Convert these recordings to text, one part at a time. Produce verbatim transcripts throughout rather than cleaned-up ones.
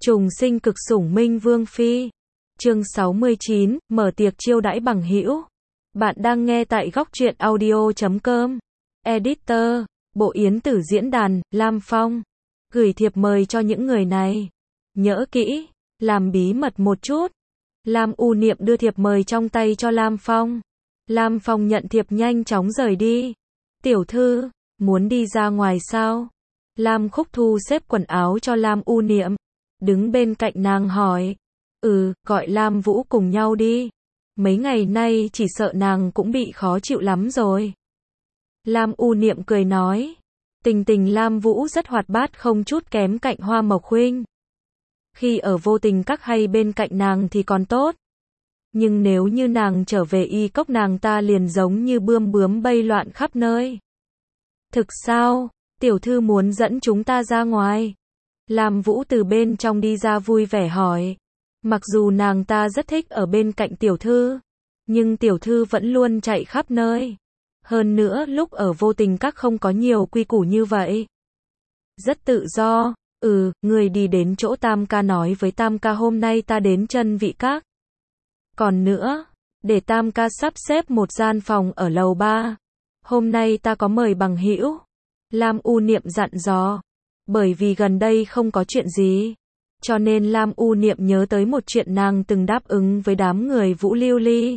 Trùng sinh cực sủng Minh Vương Phi. Chương sáu mươi chín, mở tiệc chiêu đãi bằng hữu. Bạn đang nghe tại góc truyện audio chấm com. Editor, Bộ Yến Tử diễn đàn, Lam Phong. Gửi thiệp mời cho những người này. Nhớ kỹ, làm bí mật một chút. Lam U Niệm đưa thiệp mời trong tay cho Lam Phong. Lam Phong nhận thiệp nhanh chóng rời đi. Tiểu thư, muốn đi ra ngoài sao? Lam Khúc thu xếp quần áo cho Lam U Niệm. Đứng bên cạnh nàng hỏi. Ừ, gọi Lam Vũ cùng nhau đi. Mấy ngày nay chỉ sợ nàng cũng bị khó chịu lắm rồi. Lam U Niệm cười nói. Tình tình Lam Vũ rất hoạt bát không chút kém cạnh Hoa Mộc Huynh. Khi ở Vô Tình Các hay bên cạnh nàng thì còn tốt. Nhưng nếu như nàng trở về Y Cốc nàng ta liền giống như bươm bướm bay loạn khắp nơi. Thực sao, tiểu thư muốn dẫn chúng ta ra ngoài? Lam Vũ từ bên trong đi ra vui vẻ hỏi. Mặc dù nàng ta rất thích ở bên cạnh tiểu thư, nhưng tiểu thư vẫn luôn chạy khắp nơi. Hơn nữa lúc ở Vô Tình Các không có nhiều quy củ như vậy. Rất tự do. Ừ, người đi đến chỗ Tam ca nói với Tam ca hôm nay ta đến Chân Vị Các. Còn nữa, để Tam ca sắp xếp một gian phòng ở lầu ba. Hôm nay ta có mời bằng hữu. Lam U Niệm dặn dò. Bởi vì gần đây không có chuyện gì, cho nên Lam U Niệm nhớ tới một chuyện nàng từng đáp ứng với đám người Vũ Lưu Ly.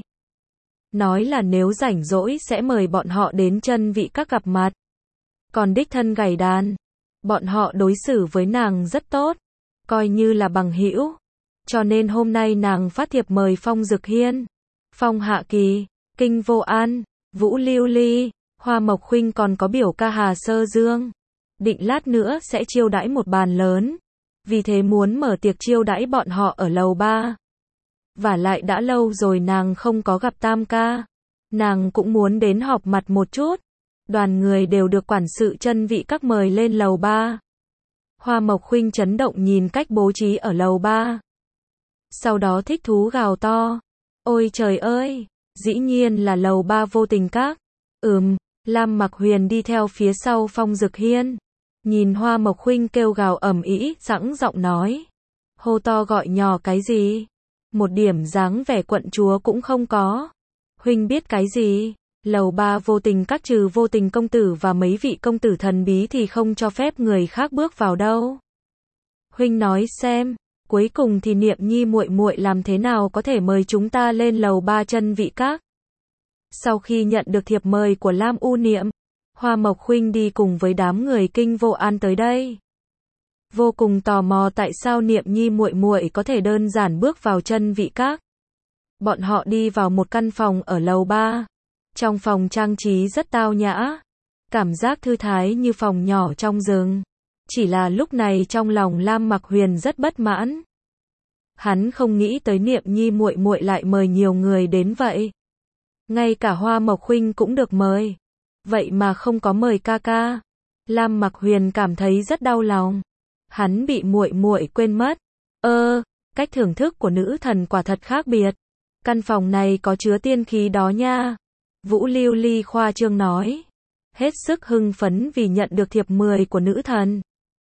Nói là nếu rảnh rỗi sẽ mời bọn họ đến Chân Vị Các gặp mặt. Còn đích thân gảy đàn. Bọn họ đối xử với nàng rất tốt, coi như là bằng hữu. Cho nên hôm nay nàng phát thiệp mời Phong Dực Hiên, Phong Hạ Kỳ, Kinh Vô An, Vũ Lưu Ly, Hoa Mộc Huynh còn có biểu ca Hà Sơ Dương. Định lát nữa sẽ chiêu đãi một bàn lớn. Vì thế muốn mở tiệc chiêu đãi bọn họ ở lầu ba. Vả lại đã lâu rồi nàng không có gặp Tam ca. Nàng cũng muốn đến họp mặt một chút. Đoàn người đều được quản sự Chân Vị Các mời lên lầu ba. Hoa Mộc Huynh chấn động nhìn cách bố trí ở lầu ba. Sau đó thích thú gào to. Ôi trời ơi, dĩ nhiên là lầu ba Vô Tình Các. Ừm, Lam Mặc Huyền đi theo phía sau Phong Dực Hiên. Nhìn Hoa Mộc Huynh kêu gào ầm ĩ, sẵn giọng nói. Hô to gọi nhỏ cái gì? Một điểm dáng vẻ quận chúa cũng không có. Huynh biết cái gì? Lầu ba Vô Tình Các trừ Vô Tình công tử và mấy vị công tử thần bí thì không cho phép người khác bước vào đâu. Huynh nói xem, cuối cùng thì Niệm Nhi muội muội làm thế nào có thể mời chúng ta lên lầu ba Chân Vị Các? Sau khi nhận được thiệp mời của Lam U Niệm, Hoa Mộc Huynh đi cùng với đám người Kinh Vô An tới đây. Vô cùng tò mò tại sao Niệm Nhi muội muội có thể đơn giản bước vào Chân Vị Các. Bọn họ đi vào một căn phòng ở lầu ba. Trong phòng trang trí rất tao nhã, cảm giác thư thái như phòng nhỏ trong rừng. Chỉ là lúc này trong lòng Lam Mặc Huyền rất bất mãn. Hắn không nghĩ tới Niệm Nhi muội muội lại mời nhiều người đến vậy. Ngay cả Hoa Mộc Huynh cũng được mời, vậy mà không có mời ca ca. Lam Mặc Huyền cảm thấy rất đau lòng. Hắn bị muội muội quên mất. Ơ, cách thưởng thức của nữ thần quả thật khác biệt. Căn phòng này có chứa tiên khí đó nha. Vũ Lưu Ly khoa trương nói. Hết sức hưng phấn vì nhận được thiệp mời của nữ thần.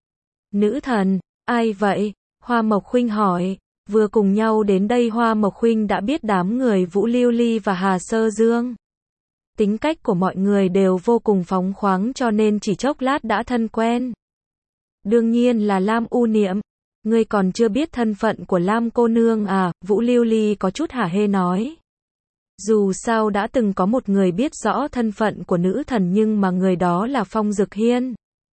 Nữ thần, ai vậy? Hoa Mộc Huynh hỏi. Vừa cùng nhau đến đây Hoa Mộc Huynh đã biết đám người Vũ Lưu Ly và Hà Sơ Dương. Tính cách của mọi người đều vô cùng phóng khoáng cho nên chỉ chốc lát đã thân quen. Đương nhiên là Lam U Niệm. Ngươi còn chưa biết thân phận của Lam cô nương à? Vũ Lưu Ly có chút hả hê nói. Dù sao đã từng có một người biết rõ thân phận của nữ thần nhưng mà người đó là Phong Dực Hiên.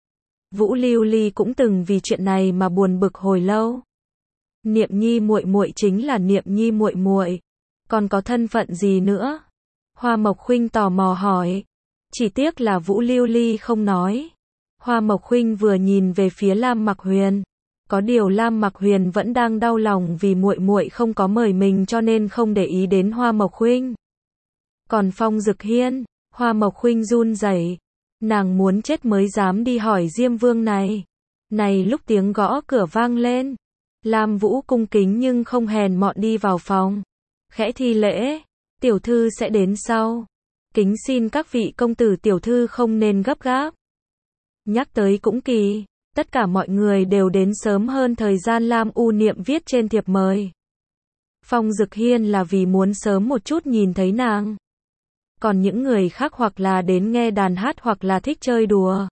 Vũ Lưu Ly cũng từng vì chuyện này mà buồn bực hồi lâu. Niệm Nhi muội muội chính là Niệm Nhi muội muội, còn có thân phận gì nữa? Hoa Mộc Huynh tò mò hỏi. Chỉ tiếc là Vũ Lưu Ly không nói. Hoa Mộc Huynh vừa nhìn về phía Lam Mặc Huyền, có điều Lam Mặc Huyền vẫn đang đau lòng vì muội muội không có mời mình cho nên không để ý đến Hoa Mộc Huynh. Còn Phong Dực Hiên, Hoa Mộc Huynh run rẩy, nàng muốn chết mới dám đi hỏi Diêm Vương này. Này lúc tiếng gõ cửa vang lên, Lam Vũ cung kính nhưng không hèn mọn đi vào phòng, khẽ thi lễ, tiểu thư sẽ đến sau. Kính xin các vị công tử tiểu thư không nên gấp gáp. Nhắc tới cũng kỳ, Tất cả mọi người đều đến sớm hơn thời gian Lam U Niệm viết trên thiệp mời. Phong Dực Hiên là vì muốn sớm một chút nhìn thấy nàng. Còn những người khác hoặc là đến nghe đàn hát hoặc là thích chơi đùa.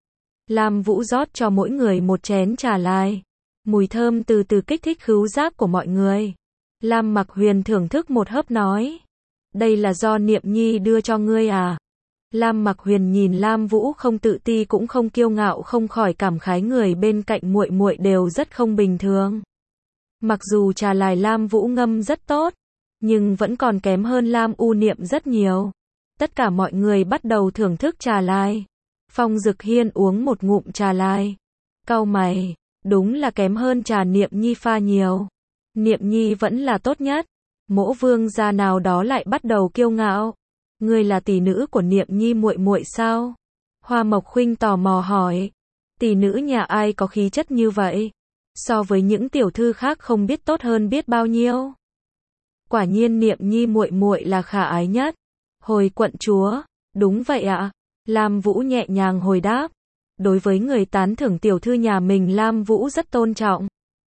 Lam Vũ rót cho mỗi người một chén trà lai. Mùi thơm từ từ kích thích khứu giác của mọi người. Lam Mặc Huyền thưởng thức một hớp nói. Đây là do Niệm Nhi đưa cho ngươi à? Lam Mặc Huyền nhìn Lam Vũ không tự ti cũng không kiêu ngạo, không khỏi cảm khái người bên cạnh muội muội đều rất không bình thường. Mặc dù trà lai Lam Vũ ngâm rất tốt, nhưng vẫn còn kém hơn Lam U Niệm rất nhiều. Tất cả mọi người bắt đầu thưởng thức trà lai. Phong Dực Hiên uống một ngụm trà lai. Cau mày, đúng là kém hơn trà Niệm Nhi pha nhiều. Niệm Nhi vẫn là tốt nhất. Mỗ vương gia nào đó lại bắt đầu kiêu ngạo. Ngươi là tỷ nữ của Niệm Nhi muội muội sao? Hoa Mộc Khuynh tò mò hỏi. Tỷ nữ nhà ai có khí chất như vậy? So với những tiểu thư khác không biết tốt hơn biết bao nhiêu. Quả nhiên Niệm Nhi muội muội là khả ái nhất. Hồi quận chúa, đúng vậy ạ. Lam Vũ nhẹ nhàng hồi đáp. Đối với người tán thưởng tiểu thư nhà mình, Lam Vũ rất tôn trọng.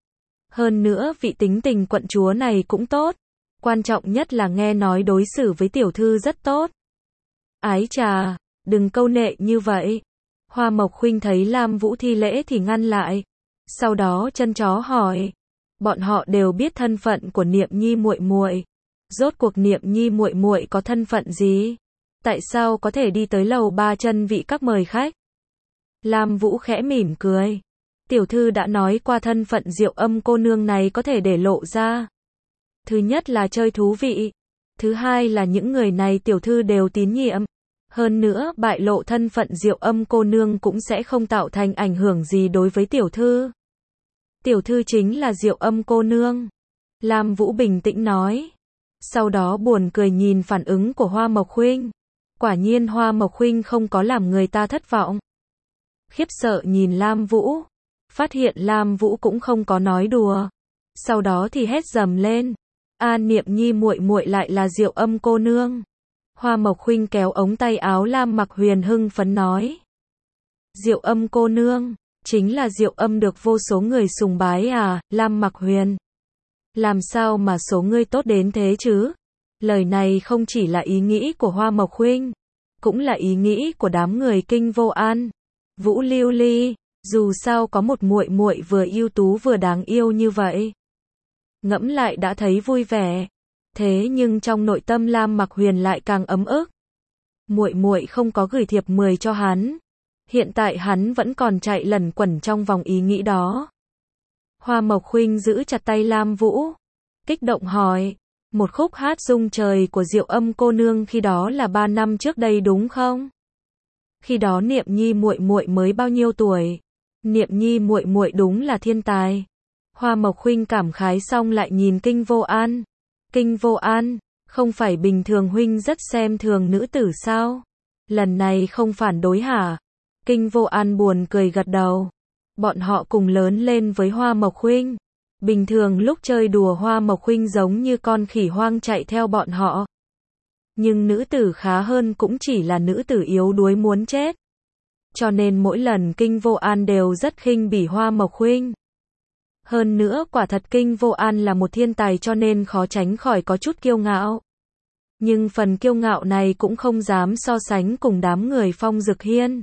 Hơn nữa vị tính tình quận chúa này cũng tốt. Quan trọng nhất là nghe nói đối xử với tiểu thư rất tốt. Ái trà, đừng câu nệ như vậy. Hoa Mộc Khuynh thấy Lam Vũ thi lễ thì ngăn lại. Sau đó chân chó hỏi. Bọn họ đều biết thân phận của Niệm Nhi muội muội. Rốt cuộc Niệm Nhi muội muội có thân phận gì? Tại sao có thể đi tới lầu ba chân vị các mời khách? Lam Vũ khẽ mỉm cười. Tiểu thư đã nói qua thân phận Diệu Âm cô nương này có thể để lộ ra. Thứ nhất là chơi thú vị. Thứ hai là những người này tiểu thư đều tín nhiệm. Hơn nữa, bại lộ thân phận Diệu Âm cô nương cũng sẽ không tạo thành ảnh hưởng gì đối với tiểu thư. Tiểu thư chính là Diệu Âm cô nương. Lam Vũ bình tĩnh nói. Sau đó buồn cười nhìn phản ứng của Hoa Mộc Khuynh. Quả nhiên Hoa Mộc Khuynh không có làm người ta thất vọng. Khiếp sợ nhìn Lam Vũ. Phát hiện Lam Vũ cũng không có nói đùa. Sau đó thì hét dầm lên. A Niệm Nhi muội muội lại là Diệu Âm cô nương. Hoa Mộc Khuynh kéo ống tay áo Lam Mặc Huyền hưng phấn nói. Diệu Âm cô nương, chính là Diệu Âm được vô số người sùng bái à, Lam Mặc Huyền. Làm sao mà số ngươi tốt đến thế chứ? Lời này không chỉ là ý nghĩ của Hoa Mộc Khuynh, cũng là ý nghĩ của đám người Kinh Vô An, Vũ Lưu Ly, dù sao có một muội muội vừa ưu tú vừa đáng yêu như vậy. Ngẫm lại đã thấy vui vẻ. Thế nhưng trong nội tâm Lam Mặc Huyền lại càng ấm ức. Muội muội không có gửi thiệp mời cho hắn. Hiện tại hắn vẫn còn chạy lẩn quẩn trong vòng ý nghĩ đó. Hoa Mộc Khuynh giữ chặt tay Lam Vũ, kích động hỏi, một khúc hát rung trời của Diệu Âm cô nương khi đó là ba năm trước đây đúng không? Khi đó Niệm Nhi muội muội mới bao nhiêu tuổi? Niệm Nhi muội muội đúng là thiên tài. Hoa Mộc Khuynh cảm khái xong lại nhìn Kinh Vô An. Kinh Vô An, không phải bình thường huynh rất xem thường nữ tử sao? Lần này không phản đối hả? Kinh Vô An buồn cười gật đầu. Bọn họ cùng lớn lên với Hoa Mộc Khuynh. Bình thường lúc chơi đùa Hoa Mộc Khuynh giống như con khỉ hoang chạy theo bọn họ. Nhưng nữ tử khá hơn cũng chỉ là nữ tử yếu đuối muốn chết. Cho nên mỗi lần Kinh Vô An đều rất khinh bỉ Hoa Mộc Khuynh. Hơn nữa quả thật Kinh Vô An là một thiên tài cho nên khó tránh khỏi có chút kiêu ngạo. Nhưng phần kiêu ngạo này cũng không dám so sánh cùng đám người Phong Dực Hiên.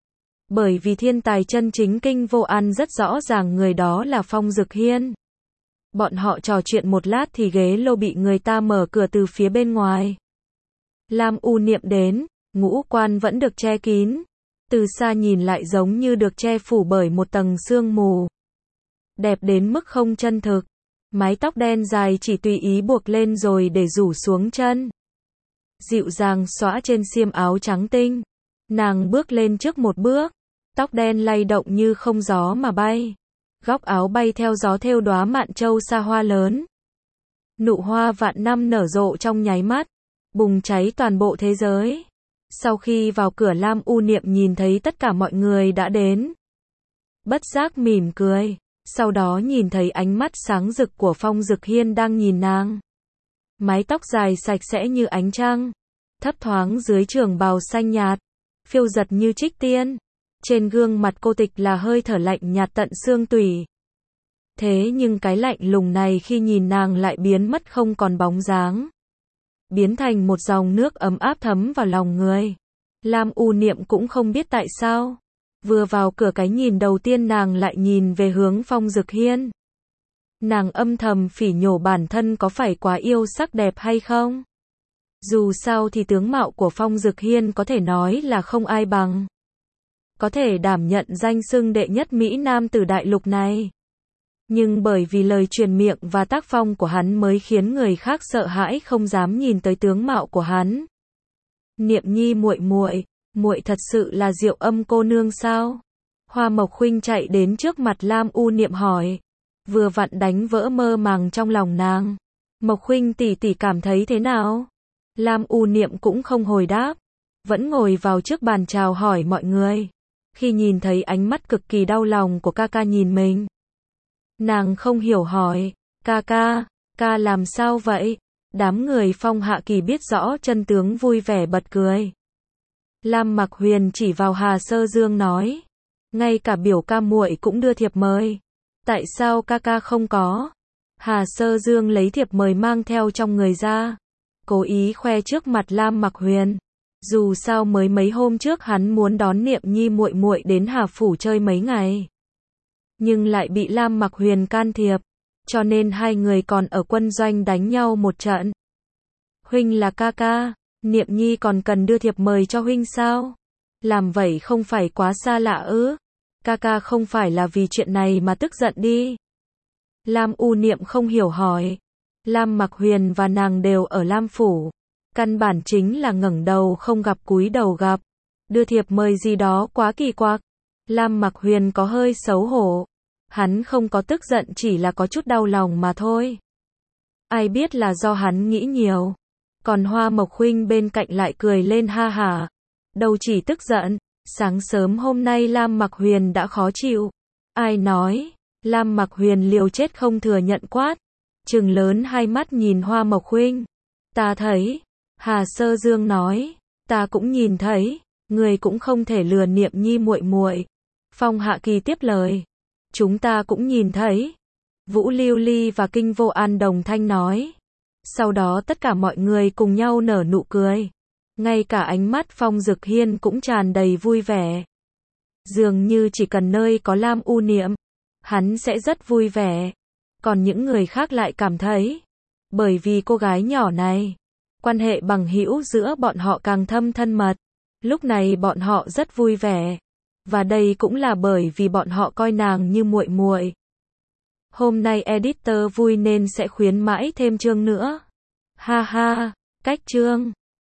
Bởi vì thiên tài chân chính Kinh Vô An rất rõ ràng người đó là Phong Dực Hiên. Bọn họ trò chuyện một lát thì ghế lô bị người ta mở cửa từ phía bên ngoài. Lam U Niệm đến, ngũ quan vẫn được che kín. Từ xa nhìn lại giống như được che phủ bởi một tầng sương mù. Đẹp đến mức không chân thực. Mái tóc đen dài chỉ tùy ý buộc lên rồi để rủ xuống chân. Dịu dàng xõa trên xiêm áo trắng tinh. Nàng bước lên trước một bước. Tóc đen lay động như không gió mà bay. Góc áo bay theo gió thêu đóa mạn châu sa hoa lớn. Nụ hoa vạn năm nở rộ trong nháy mắt. Bùng cháy toàn bộ thế giới. Sau khi vào cửa Lam U Niệm nhìn thấy tất cả mọi người đã đến. Bất giác mỉm cười. Sau đó nhìn thấy ánh mắt sáng rực của Phong Dực Hiên đang nhìn nàng. Mái tóc dài sạch sẽ như ánh trăng. Thấp thoáng dưới trường bào xanh nhạt. Phiêu giật như trích tiên. Trên gương mặt cô Tịch là hơi thở lạnh nhạt tận xương tủy. Thế nhưng cái lạnh lùng này khi nhìn nàng lại biến mất không còn bóng dáng. Biến thành một dòng nước ấm áp thấm vào lòng người. Lam U Niệm cũng không biết tại sao. Vừa vào cửa, cái nhìn đầu tiên nàng lại nhìn về hướng Phong Dực Hiên. Nàng âm thầm phỉ nhổ bản thân có phải quá yêu sắc đẹp hay không? Dù sao thì tướng mạo của Phong Dực Hiên có thể nói là không ai bằng. Có thể đảm nhận danh xưng đệ nhất Mỹ Nam từ đại lục này. Nhưng bởi vì lời truyền miệng và tác phong của hắn mới khiến người khác sợ hãi không dám nhìn tới tướng mạo của hắn. Niệm Nhi muội muội, muội thật sự là Diệu Âm cô nương sao? Hoa Mộc Khuynh chạy đến trước mặt Lam U Niệm hỏi, vừa vặn đánh vỡ mơ màng trong lòng nàng. Mộc Khuynh tỷ tỷ cảm thấy thế nào? Lam U Niệm cũng không hồi đáp, vẫn ngồi vào trước bàn chào hỏi mọi người. Khi nhìn thấy ánh mắt cực kỳ đau lòng của ca ca nhìn mình, nàng không hiểu hỏi, ca ca, ca làm sao vậy? Đám người Phong Hạ Kỳ biết rõ chân tướng vui vẻ bật cười. Lam Mặc Huyền chỉ vào Hà Sơ Dương nói, ngay cả biểu ca muội cũng đưa thiệp mời, tại sao ca ca không có? Hà Sơ Dương lấy thiệp mời mang theo trong người ra, cố ý khoe trước mặt Lam Mặc Huyền. Dù sao mới mấy hôm trước hắn muốn đón Niệm Nhi muội muội đến Hà phủ chơi mấy ngày, nhưng lại bị Lam Mặc Huyền can thiệp, cho nên hai người còn ở quân doanh đánh nhau một trận. Huynh là ca ca, Niệm Nhi còn cần đưa thiệp mời cho huynh sao? Làm vậy không phải quá xa lạ ư? Ca ca không phải là vì chuyện này mà tức giận đi? Lam U Niệm không hiểu hỏi. Lam Mặc Huyền và nàng đều ở Lam phủ, căn bản chính là ngẩng đầu không gặp cúi đầu gặp. Đưa thiệp mời gì đó quá kỳ quặc. Lam Mặc Huyền có hơi xấu hổ. Hắn không có tức giận, chỉ là có chút đau lòng mà thôi. Ai biết là do hắn nghĩ nhiều. Còn Hoa Mộc Khuynh bên cạnh lại cười lên ha hả. Đâu chỉ tức giận, sáng sớm hôm nay Lam Mặc Huyền đã khó chịu. Ai nói? Lam Mặc Huyền liều chết không thừa nhận quát, trừng lớn hai mắt nhìn Hoa Mộc Khuynh. Ta thấy. Hà Sơ Dương nói, ta cũng nhìn thấy, người cũng không thể lừa Niệm Nhi muội muội. Phong Hạ Kỳ tiếp lời, chúng ta cũng nhìn thấy. Vũ Lưu Ly và Kinh Vô An đồng thanh nói. Sau đó tất cả mọi người cùng nhau nở nụ cười. Ngay cả ánh mắt Phong Dực Hiên cũng tràn đầy vui vẻ. Dường như chỉ cần nơi có Lam U Niệm, hắn sẽ rất vui vẻ. Còn những người khác lại cảm thấy, bởi vì cô gái nhỏ này, quan hệ bằng hữu giữa bọn họ càng thâm thân mật. Lúc này bọn họ rất vui vẻ. Và đây cũng là bởi vì bọn họ coi nàng như muội muội. Hôm nay editor vui nên sẽ khuyến mãi thêm chương nữa. Ha ha, cách chương